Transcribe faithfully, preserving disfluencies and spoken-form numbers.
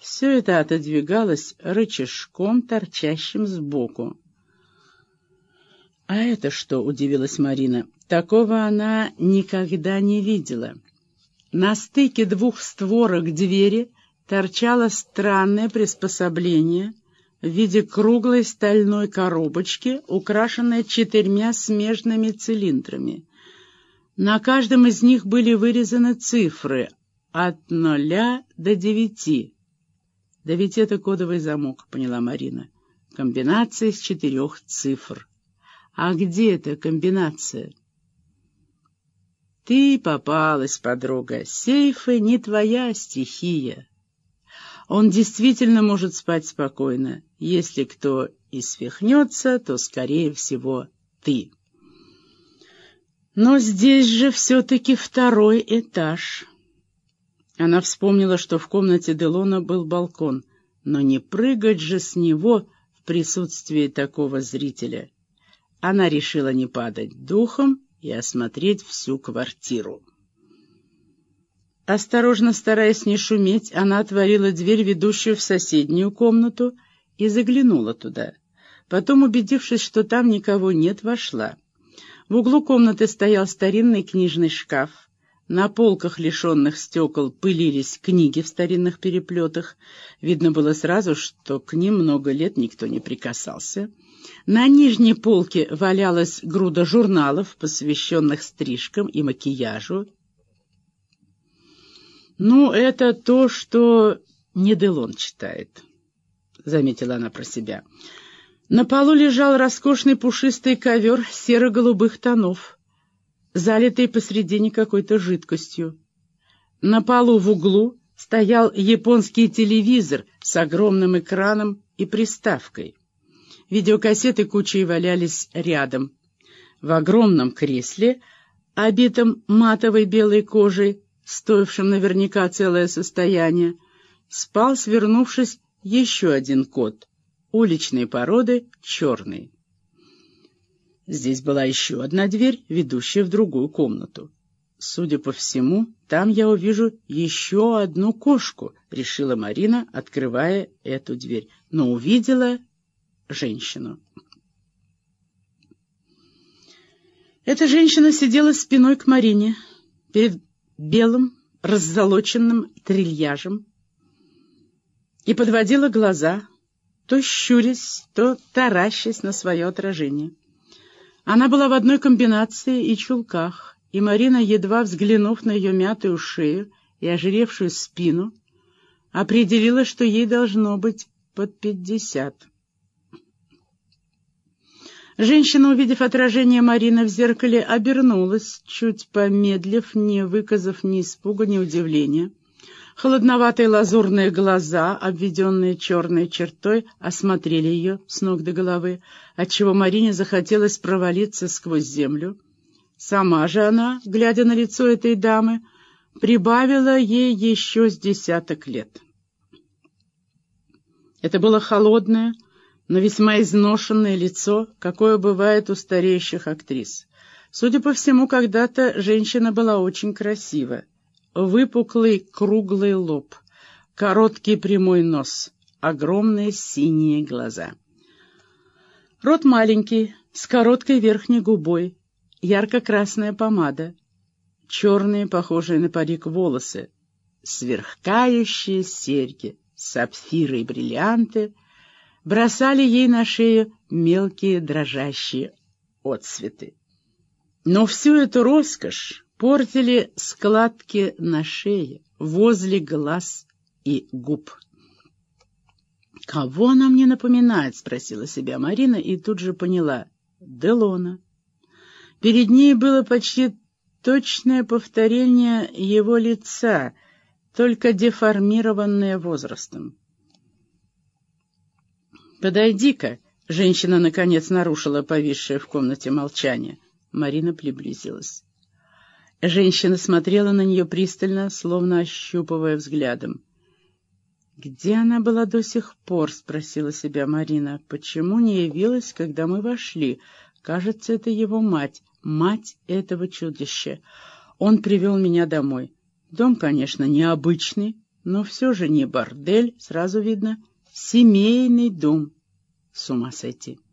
Все это отодвигалось рычажком, торчащим сбоку. «А это что?» — удивилась Марина. Такого она никогда не видела. На стыке двух створок двери торчало странное приспособление в виде круглой стальной коробочки, украшенной четырьмя смежными цилиндрами. На каждом из них были вырезаны цифры от ноля до девяти. «Да ведь это кодовый замок», — поняла Марина. «Комбинация из четырех цифр». «А где эта комбинация?» «Ты попалась, подруга. Сейфы не твоя стихия. Он действительно может спать спокойно. Если кто и свихнется, то, скорее всего, ты. Но здесь же все-таки второй этаж». Она вспомнила, что в комнате Делона был балкон, но не прыгать же с него в присутствии такого зрителя. Она решила не падать духом и осмотреть всю квартиру. Осторожно, стараясь не шуметь, она отворила дверь, ведущую в соседнюю комнату, и заглянула туда. Потом, убедившись, что там никого нет, вошла. В углу комнаты стоял старинный книжный шкаф. На полках, лишенных стекол, пылились книги в старинных переплетах. Видно было сразу, что к ним много лет никто не прикасался. На нижней полке валялась груда журналов, посвященных стрижкам и макияжу. «Ну, это то, что не Делон читает», — заметила она про себя. На полу лежал роскошный пушистый ковер серо-голубых тонов, залитый посредине какой-то жидкостью. На полу в углу стоял японский телевизор с огромным экраном и приставкой. Видеокассеты кучей валялись рядом. В огромном кресле, обитом матовой белой кожей, стоившим наверняка целое состояние, спал, свернувшись, еще один кот, уличной породы, черный. Здесь была еще одна дверь, ведущая в другую комнату. «Судя по всему, там я увижу еще одну кошку», — решила Марина, открывая эту дверь, но увидела женщину. Эта женщина сидела спиной к Марине перед белым раззолоченным трильяжем и подводила глаза, то щурясь, то таращась на свое отражение. Она была в одной комбинации и чулках, и Марина, едва взглянув на ее мятую шею и ожиревшую спину, определила, что ей должно быть под пятьдесят. Женщина, увидев отражение Марины в зеркале, обернулась, чуть помедлив, не выказав ни испуга, ни удивления. Холодноватые лазурные глаза, обведенные черной чертой, осмотрели ее с ног до головы, отчего Марине захотелось провалиться сквозь землю. Сама же она, глядя на лицо этой дамы, прибавила ей еще с десяток лет. Это было холодное, но весьма изношенное лицо, какое бывает у стареющих актрис. Судя по всему, когда-то женщина была очень красива. Выпуклый круглый лоб, короткий прямой нос, огромные синие глаза. Рот маленький, с короткой верхней губой, ярко-красная помада, черные, похожие на парик, волосы, сверкающие серьги, сапфиры и бриллианты бросали ей на шею мелкие дрожащие отсветы. Но всю эту роскошь портили складки на шее, возле глаз и губ. «Кого она мне напоминает?» — спросила себя Марина и тут же поняла — Делона. Перед ней было почти точное повторение его лица, только деформированное возрастом. «Подойди-ка!» — женщина наконец нарушила повисшее в комнате молчание. Марина приблизилась. Женщина смотрела на нее пристально, словно ощупывая взглядом. «Где она была до сих пор?» — спросила себя Марина. «Почему не явилась, когда мы вошли? Кажется, это его мать, мать этого чудища. Он привел меня домой. Дом, конечно, необычный, Но все же не бордель, сразу видно, семейный дом. С ума сойти.